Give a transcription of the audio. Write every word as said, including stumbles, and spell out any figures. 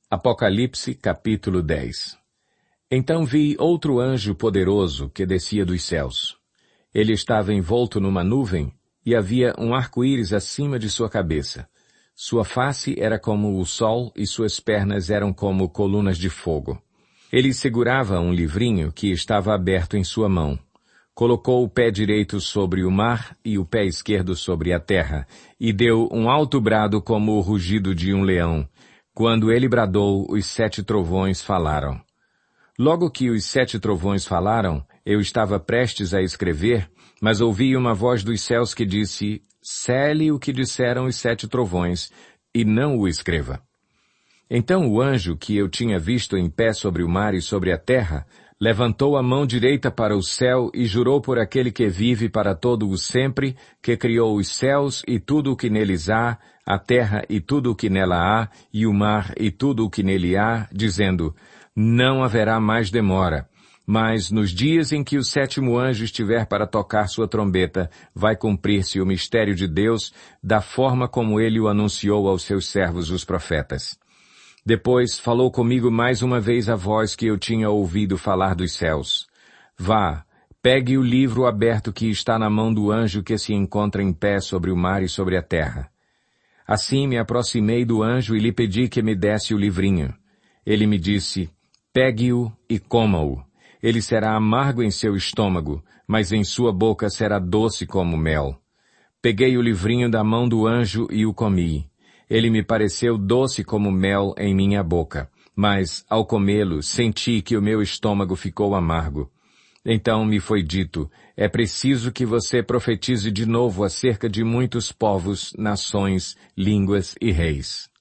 Apocalipse, capítulo dez. Então vi outro anjo poderoso que descia dos céus. Ele estava envolto numa nuvem e havia um arco-íris acima de sua cabeça. Sua face era como o sol e suas pernas eram como colunas de fogo. Ele segurava um livrinho que estava aberto em sua mão. Colocou o pé direito sobre o mar e o pé esquerdo sobre a terra, e deu um alto brado como o rugido de um leão. Quando ele bradou, os sete trovões falaram. Logo que os sete trovões falaram, eu estava prestes a escrever, mas ouvi uma voz dos céus que disse, sele o que disseram os sete trovões, e não o escreva. Então o anjo que eu tinha visto em pé sobre o mar e sobre a terra, levantou a mão direita para o céu e jurou por aquele que vive para todo o sempre, que criou os céus e tudo o que neles há, a terra e tudo o que nela há, e o mar e tudo o que nele há, dizendo, não haverá mais demora, mas nos dias em que o sétimo anjo estiver para tocar sua trombeta, vai cumprir-se o mistério de Deus, da forma como ele o anunciou aos seus servos os profetas. Depois falou comigo mais uma vez a voz que eu tinha ouvido falar dos céus. Vá, pegue o livro aberto que está na mão do anjo que se encontra em pé sobre o mar e sobre a terra. Assim me aproximei do anjo e lhe pedi que me desse o livrinho. Ele me disse, pegue-o e coma-o. Ele será amargo em seu estômago, mas em sua boca será doce como mel. Peguei o livrinho da mão do anjo e o comi. Ele me pareceu doce como mel em minha boca, mas, ao comê-lo, senti que o meu estômago ficou amargo. Então me foi dito, é preciso que você profetize de novo acerca de muitos povos, nações, línguas e reis.